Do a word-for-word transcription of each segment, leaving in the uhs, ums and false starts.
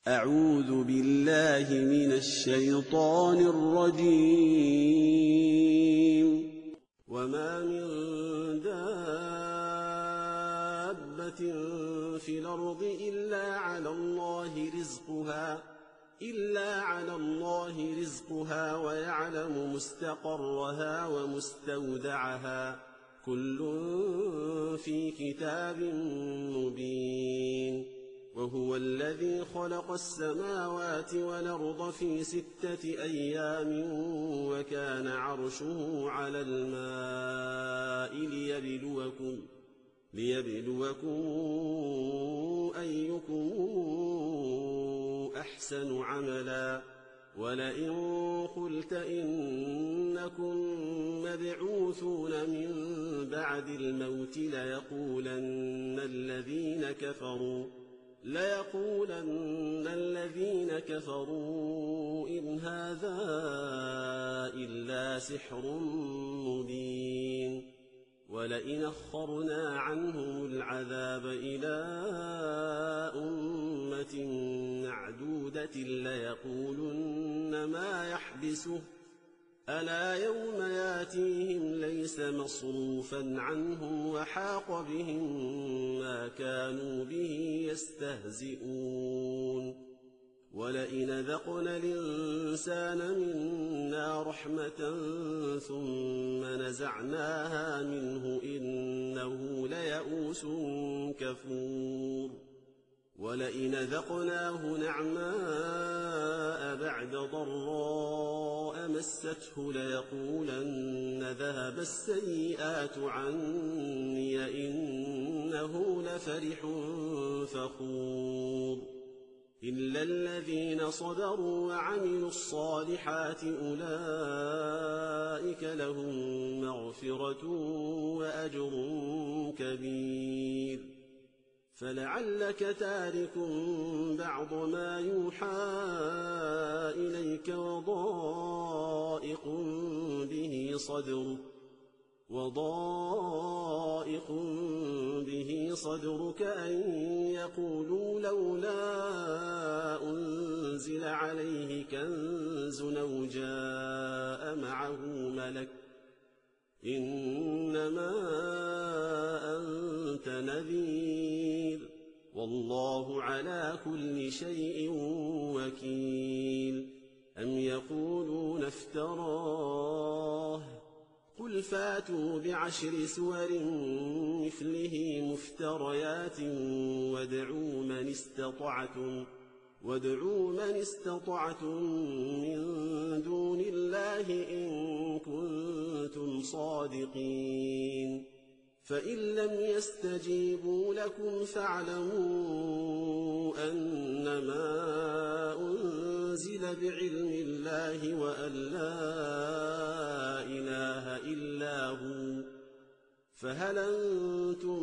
أعوذ بالله من الشيطان الرجيم. وما من دابة في الأرض إلا على الله رزقها إلا على الله رزقها ويعلم مستقرها ومستودعها كل في كتاب مبين. وهو الذي خلق السماوات والأرض في ستة أيام وكان عرشه على الماء ليبلوكم, ليبلوكم أيكم أحسن عملا. ولئن قلت إنكم مبعوثون من بعد الموت ليقولن الذين كفروا ليقولن الذين كفروا إن هذا إلا سحر مبين. ولئن أخرنا عنهم العذاب إلى أمة معدودة ليقولن ما يحبسه ألا يوم ياتيهم ليس مصروفا عنهم وحاق بهم ما كانوا به يستهزئون. ولئن ذقنا الإنسان منا رحمة ثم نزعناها منه إنه ليئوس كفور. ولئن ذقناه نعماء بعد ضراء مسته ليقولن ذهب السيئات عني إنه لفرح فخور. إلا الذين صبروا وعملوا الصالحات أولئك لهم مغفرة وأجر كبير. فلعلك تارك بعض ما يوحى إليك وضائق به صدرك وضائق به صدرك أن يقولوا لولا أنزل عليه كنز أو جاء معه ملك إنما أنت نذير والله على كل شيء وكيل. أم يقولون افتراه قل فاتوا بعشر سور مثله مفتريات وادعوا من استطعتم وادعوا من استطعتم من دون الله إن كنتم صادقين. فإن لم يستجيبوا لكم فاعلموا أنما أنزل بعلم الله وأن لا إله إلا هو فهل أنتم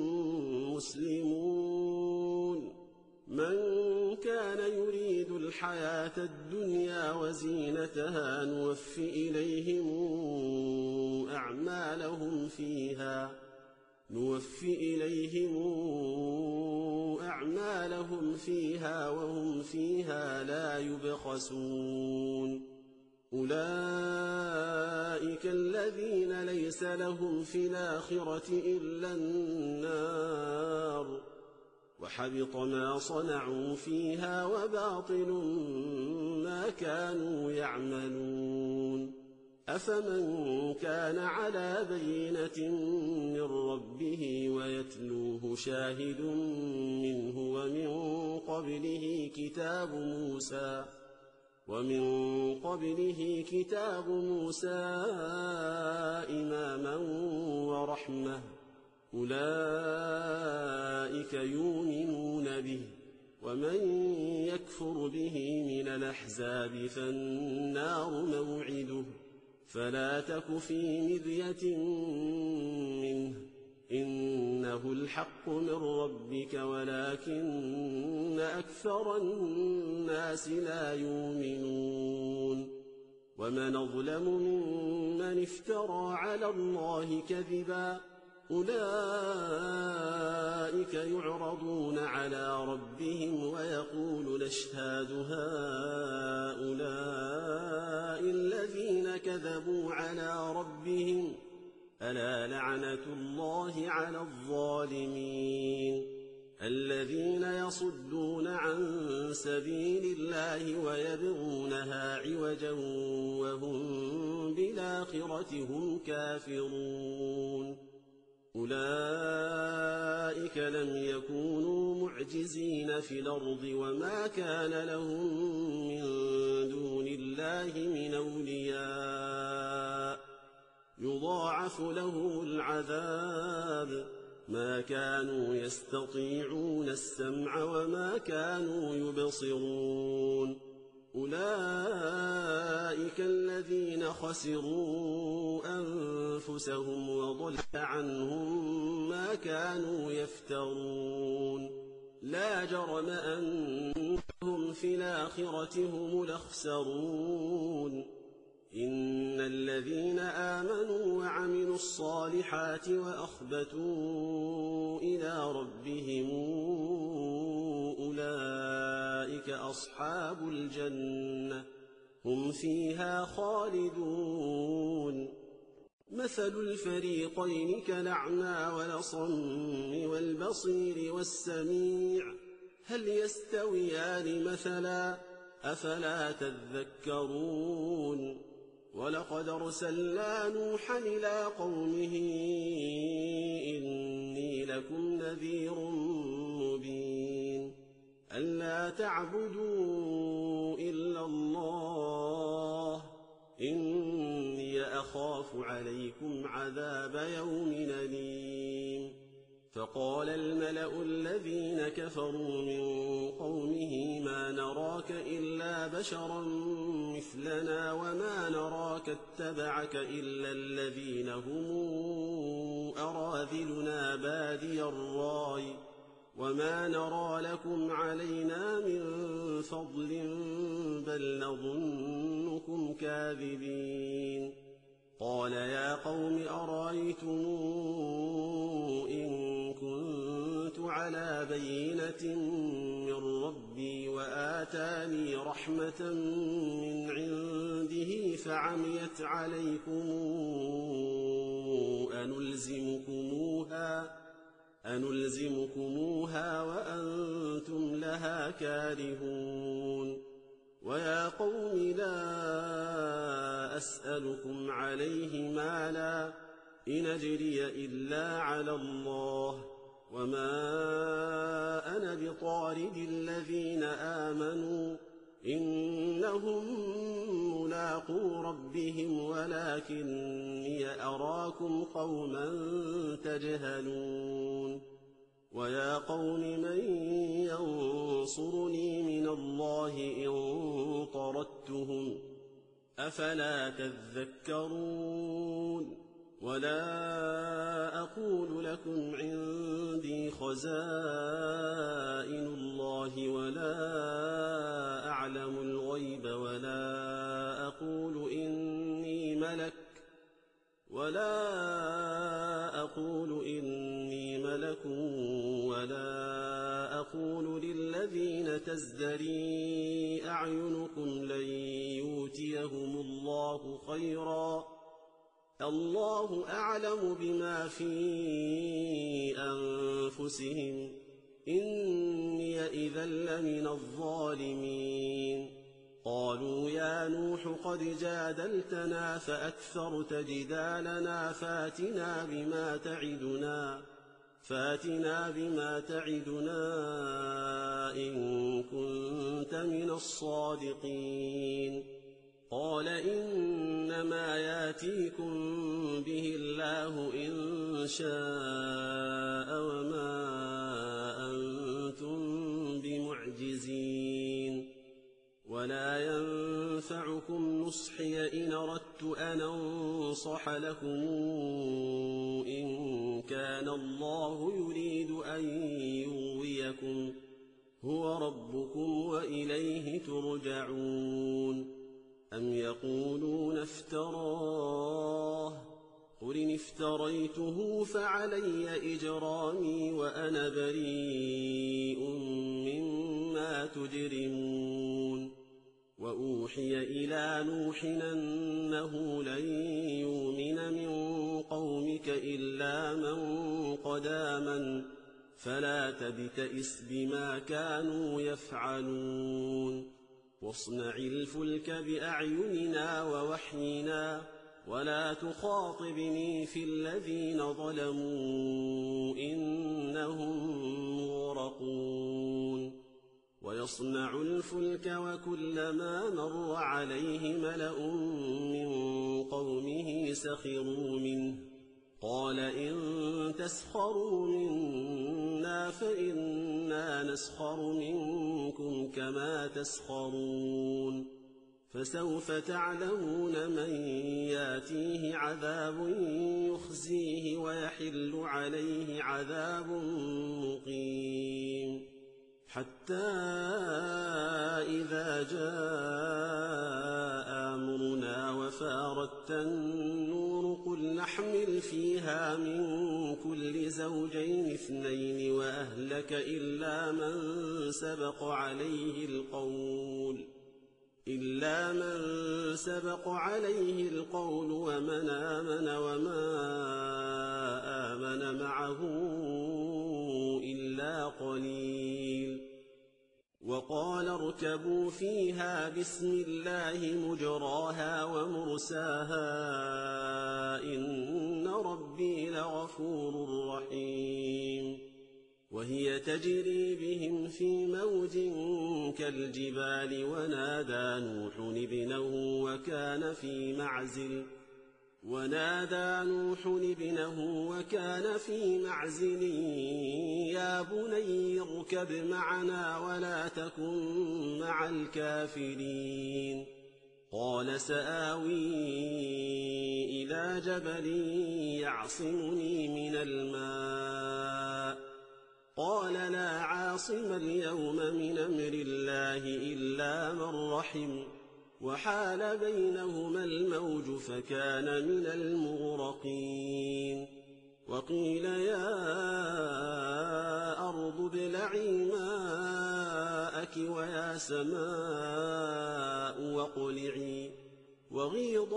مسلمون. من كان يريد الحياة الدنيا وزينتها نوف إليهم أعمالهم فيها نوف إليهم أعمالهم فيها وهم فيها لا يبخسون. أولئك الذين ليس لهم في الآخرة إلا النار وحبط ما صنعوا فيها وباطل ما كانوا يعملون. أفمن كان على بينة من ربه ويتلوه شاهد منه ومن قبله كتاب موسى ومن قبله كتاب موسى إماما ورحمة أولئك يؤمنون به. ومن يكفر به من الأحزاب فالنار موعده فلا تك في مرية منه إنه الحق من ربك ولكن أكثر الناس لا يؤمنون. ومن أظلم ممن افترى على الله كذبا أولئك يعرضون على ربهم ويقول نشهد هؤلاء الذين كذبوا على ربهم ألا لعنة الله على الظالمين الذين يصدون عن سبيل الله ويبغونها عوجا وهم بالآخرة هم كافرون أولئك لم يكونوا معجزين في الأرض وما كان لهم من دون الله من أولياء يضاعف لهم العذاب ما كانوا يستطيعون السمع وما كانوا يبصرون أولئك الذين خسروا أنفسهم وضل عنهم ما كانوا يفترون لا جرم أنهم في الآخرة هم الأخسرون إن الذين آمنوا وعملوا الصالحات وأخبتوا إلى ربهم أولئك أصحاب الجنة هم فيها خالدون مثل الفريقين كالأعمى والأصم والبصير والسميع هل يستويان مثلا أفلا تذكرون ولقد أرسلنا نوحا إلى قومه إني لكم نذير مبين ألا تعبدوا إلا الله إني أخاف عليكم عذاب يوم أليم فقال الملأ الذين كفروا من قومه ما نراك إلا بشرا مثلنا وما نراك اتبعك إلا الذين هم أراذلنا بادي الرأي وما نرى لكم علينا من فضل بل نظنكم كاذبين قال يا قوم أرأيتم إن كنت على بينة من ربي وآتاني رحمة من عنده فعميت عليكم أنلزمكموها أنلزمكموها وأنتم لها كارهون ويا قوم لا أسألكم عليه مالا إن أجري إلا على الله وما أنا بطارد الذين آمنوا إنهم ملاقو ربهم ولكني أراكم قوما تجهلون ويا قوم من ينصرني من الله إن طردتهم أفلا تذكرون ولا أقول لكم عندي خزائن الله ولا أعلم الغيب ولا أقول إني ملك ولا أقول إني ملك ولا أقول للذين تزدري أعينكم لن يؤتيهم الله خيرا الله أعلم بما في أنفسهم إني إذا لمن الظالمين قالوا يا نوح قد جادلتنا فأكثرت جدالنا فاتنا بما تعدنا فاتنا بما تعدنا إن كنت من الصادقين قال إنما ياتيكم به الله إن شاء وما أنتم بمعجزين ولا ينفعكم نصحي إن أردت أن أنصح لكم إن كان الله يريد أن يغويكم هو ربكم وإليه ترجعون أم يقولون افتراه قل إن افتريته فعلي إجرامي وأنا بريء مما تجرمون وأوحي إلى نوح أنه لن يؤمن من قومك إلا من قد آمن فلا تبتئس بما كانوا يفعلون واصنع الفلك بأعيننا ووحينا ولا تخاطبني في الذين ظلموا إنهم مغرقون ويصنع الفلك وكلما مر عليه ملأ من قومه سخروا منه قال إن تسخروا منا فإنا نسخر منكم كما تسخرون فسوف تعلمون من ياتيه عذاب يخزيه ويحل عليه عذاب مقيم حتى إذا جاء أمرنا وفارت النور قل نحمل فيها من كل زوجين اثنين وأهلك إلا من سبق عليه القول إلا من سبق عليه القول ومن آمن وما آمن معه إلا قليل وقال اركبوا فيها بسم الله مجراها ومرساها إن ربي لغفور رحيم وهي تجري بهم في موج كالجبال ونادى نوح ابنه وكان في معزل ونادى نوح ابنه وكان في معزل يا بني اركب معنا ولا تكن مع الكافرين قال سآوي إلى جبل يعصمني من الماء قال لا عاصم اليوم من أمر الله إلا من رحم وحال بينهما الموج فكان من المغرقين وقيل يا أرض ابلعي ماءك ويا سماء واقلعي وغيض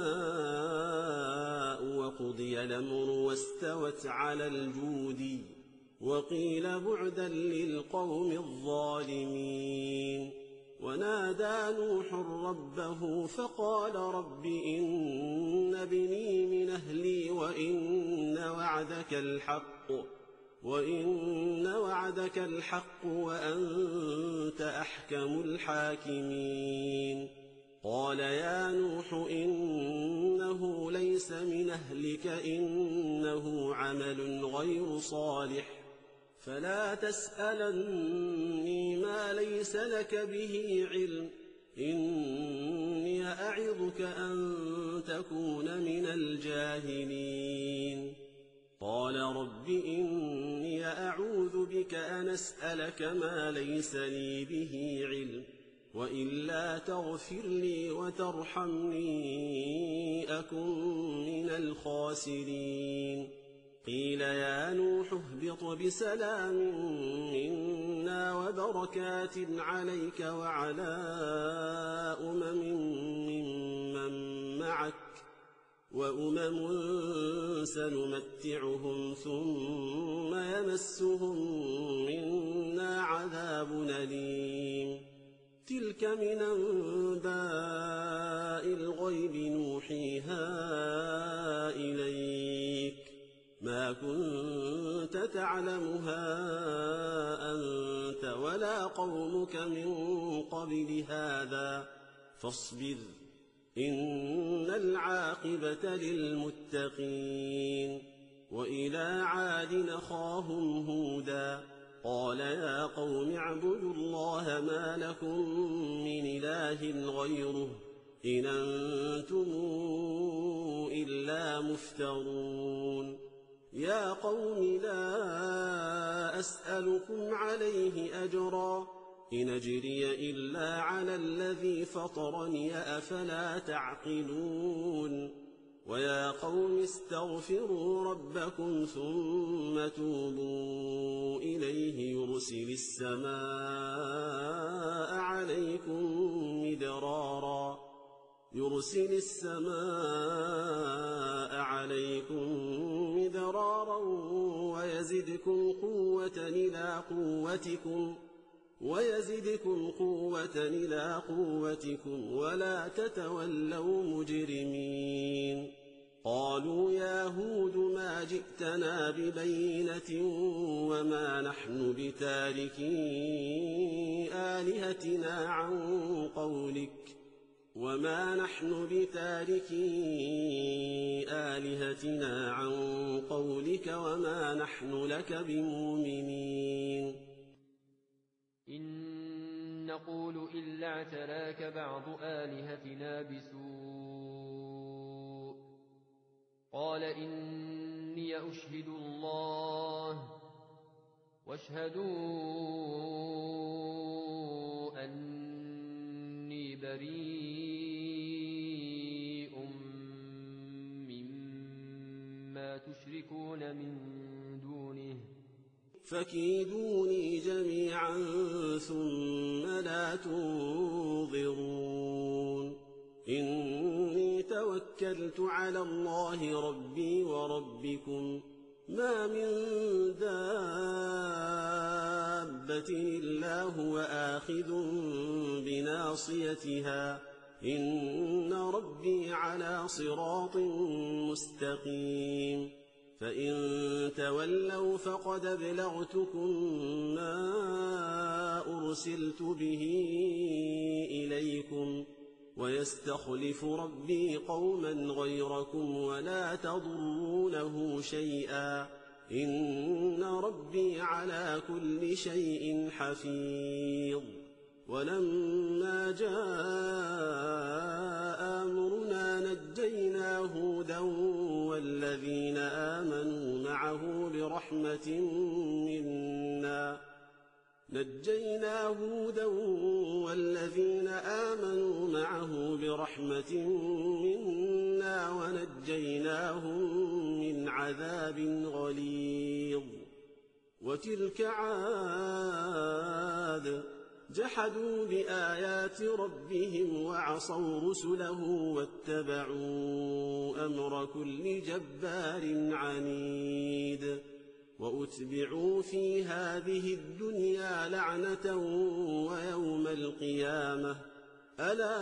الماء وقضي الأمر واستوت على الجود وقيل بعدا للقوم الظالمين ونادى نوح ربه فقال رب إن ابني من أهلي وإن وعدك الحق وإن وعدك الحق وأنت أحكم الحاكمين قال يا نوح إنه ليس من أهلك إنه عمل غير صالح فلا تسألني ما ليس لك به علم إني أعظك أن تكون من الجاهلين قال رب إني أعوذ بك أن أسألك ما ليس لي به علم وإلا تغفر لي وترحمني أكن من الخاسرين قيل يا نوح اهبط بسلام منا وبركات عليك وعلى أمم ممن معك وأمم سنمتعهم ثم يمسهم منا عذاب أليم تلك من أنباء الغيب نوحيها إليك ما كنت تعلمها أنت ولا قومك من قبل هذا فاصبر إن العاقبة للمتقين وإلى عاد أخاهم هودا قال يا قوم اعبدوا الله ما لكم من إله غيره إن أنتم إلا مفترون يا قوم لا أسألكم عليه أجرا إن أجري إلا على الذي فطرني أفلا تعقلون ويا قوم استغفروا ربكم ثم توبوا إليه يرسل السماء عليكم مدرارا يرسل السماء عليكم مدرارا ويزدكم قوة إلى قوتكم ويزدكم قوة إلى قوتكم ولا تتولوا مجرمين قالوا يا هود ما جئتنا ببينة وما نحن بتاركي آلهتنا عن قولك وما نحن بتاركي آلهتنا عن قولك وما نحن لك بمؤمنين إن نقول إلا اعتراك بعض آلهتنا بسوء قال إني أشهد الله واشهدوا أني بريء مما تشركون من دونه فكيدوني جميعا ثم لا تنظرون إني توكلت على الله ربي وربكم ما من دابة إلا هو آخذ بناصيتها إن ربي على صراط مستقيم فإن تولوا فقد ابلغتكم ما أرسلت به إليكم ويستخلف ربي قوما غيركم ولا تضرونه شيئا إن ربي على كل شيء حفيظ ولما جاء أمرنا نجينا هودا والذين آمنوا معه برحمة منا نجينا هودا والذين آمنوا معه برحمة منا ونجيناهم من عذاب غليظ وتلك عاد جحدوا بآيات ربهم وعصوا رسله واتبعوا أمر كل جبار عنيد وأتبعوا في هذه الدنيا لعنة ويوم القيامة ألا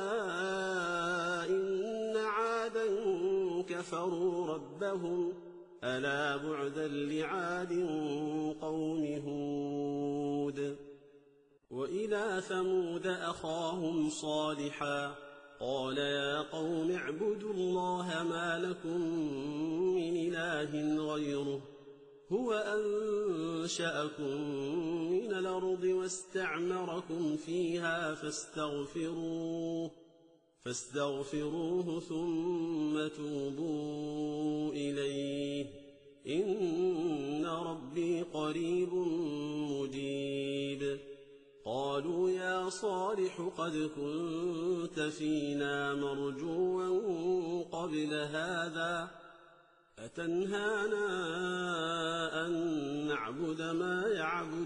إن عادا كفروا ربهم ألا بعدا لعاد قوم هود وإلى ثمود أخاهم صالحا قال يا قوم اعبدوا الله ما لكم من إله غيره هو أنشأكم من الأرض واستعمركم فيها فاستغفروه فاستغفروه ثم توبوا إليه إن ربي قريب مجيب قالوا يا صالح قد كنت فينا مرجوا قبل هذا أتنهانا أن نعبد ما يعبد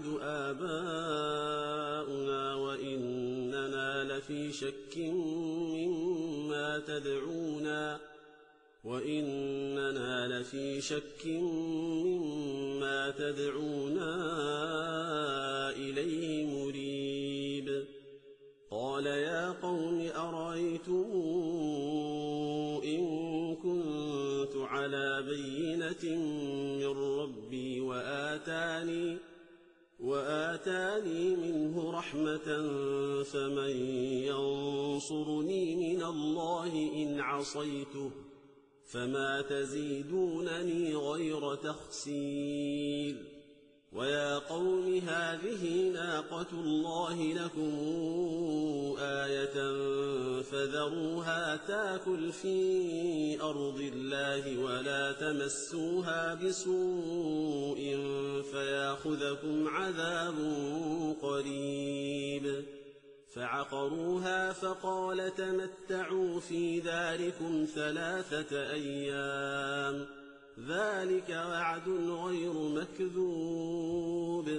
آباؤنا وإننا لفي شك مما تدعونا وإننا لفي شك مما تدعونا إليه مريب قال يا قوم أرأيتم إن كنت على بينة من ربي وآتاني وآتاني منه رحمة فمن ينصرني من الله إن عصيته فما تزيدونني غير تخسير ويا قوم هذه ناقة الله لكم آية فذروها تاكل في أرض الله ولا تمسوها بسوء فياخذكم عذاب قريب فعقروها فقال تمتعوا في داركم ثلاثة أيام ذلك وعد غير مكذوب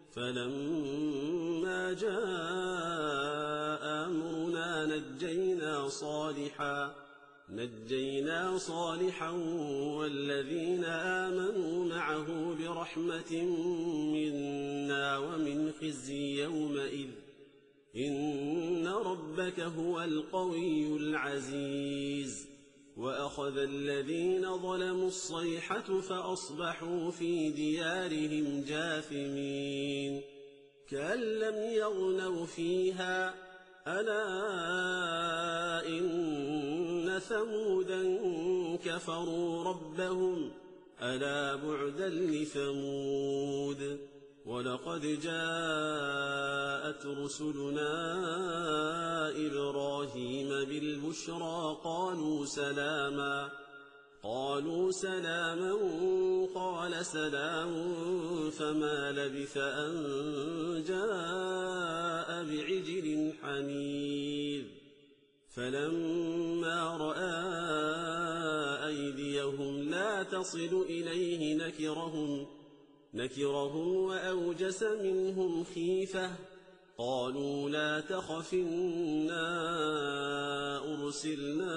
فلما جاء أمرنا نجينا صالحا نجينا صالحا والذين آمنوا معه برحمة منا ومن خزي يومئذ إن ربك هو القوي العزيز وأخذ الذين ظلموا الصيحة فأصبحوا في ديارهم جاثمين كأن لم يغنوا فيها ألا إن ثمودا كفروا ربهم ألا بعدا لثمود ولقد جاءت رسلنا إبراهيم بالبشرى قالوا سلاما قالوا سلاما قال سلام فما لبث أن جاء بعجل حنيذ فلما رأى أيديهم لا تصل إليه نكرهم نكرهم وأوجس منهم خيفة قالوا لا تخف إنا أرسلنا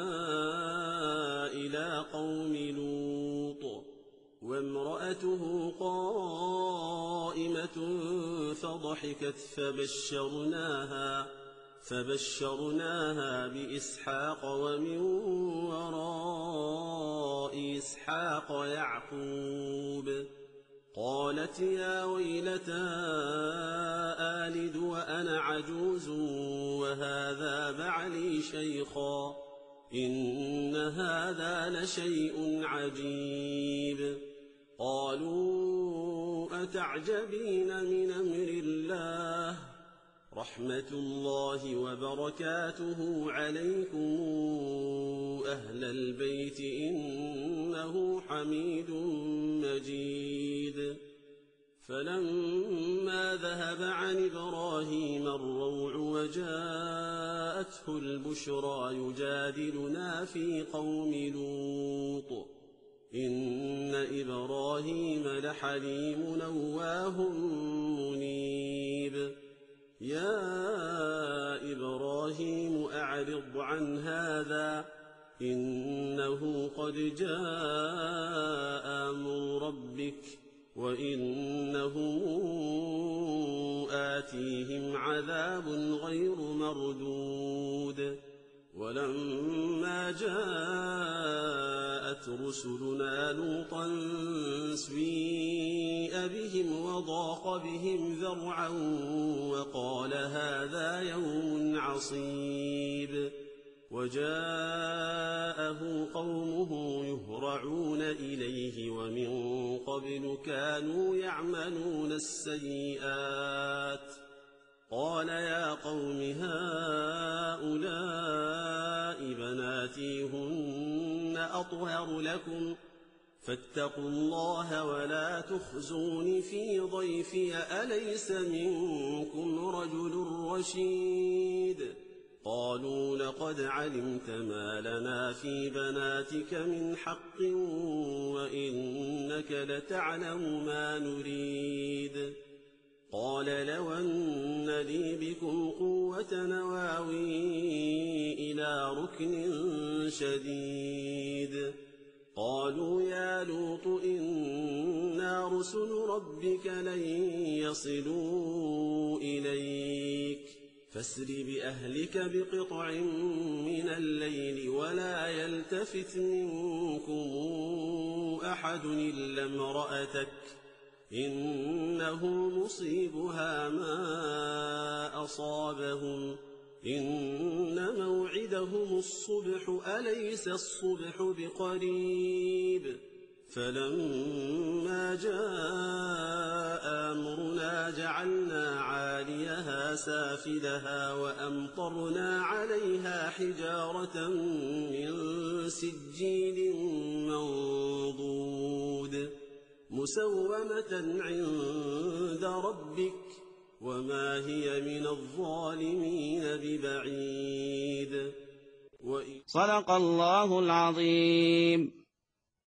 إلى قوم لوط وامرأته قائمة فضحكت فبشرناها فبشرناها بإسحاق ومن وراء إسحاق يعقوب قالت يا ويلتى آلد وأنا عجوز وهذا بعلي شيخا إن هذا لشيء عجيب قالوا أتعجبين من أمر الله رحمة الله وبركاته عليكم أهل البيت إنه حميد مجيد فلما ذهب عن إبراهيم الروع وجاءته البشرى يجادلنا في قوم لوط إن إبراهيم لحليم أواه منيب يا إبراهيم أعرض عن هذا إنه قد جاء أمر ربك وإنهم آتيهم عذاب غير مردود ولما جاءت رسلنا لوطا سيء بهم وضاق بهم ذرعا وقال هذا يوم عصيب وجاءه قومه يهرعون إليه ومن قبل كانوا يعملون السيئات قال يا قوم هؤلاء بناتي هن أطهر لكم فاتقوا الله ولا تخزون في ضيفي أليس منكم رجل رشيد قالوا لقد علمت ما لنا في بناتك من حق وإنك لتعلم ما نريد قال لو أن لي بكم قوة نواوي إلى ركن شديد قالوا يا لوط إنا رسل ربك لن يصلوا إليك فاسر بأهلك بقطع من الليل ولا يلتفت منكم أحد إلا امرأتك إنه مصيبها ما أصابهم إن موعدهم الصبح أليس الصبح بقريب فلما جاء أمرنا جعلنا عاليها سافلها وأمطرنا عليها حجارة من سجيل منضود مسومة عند ربك وما هي من الظالمين ببعيد. صدق الله العظيم.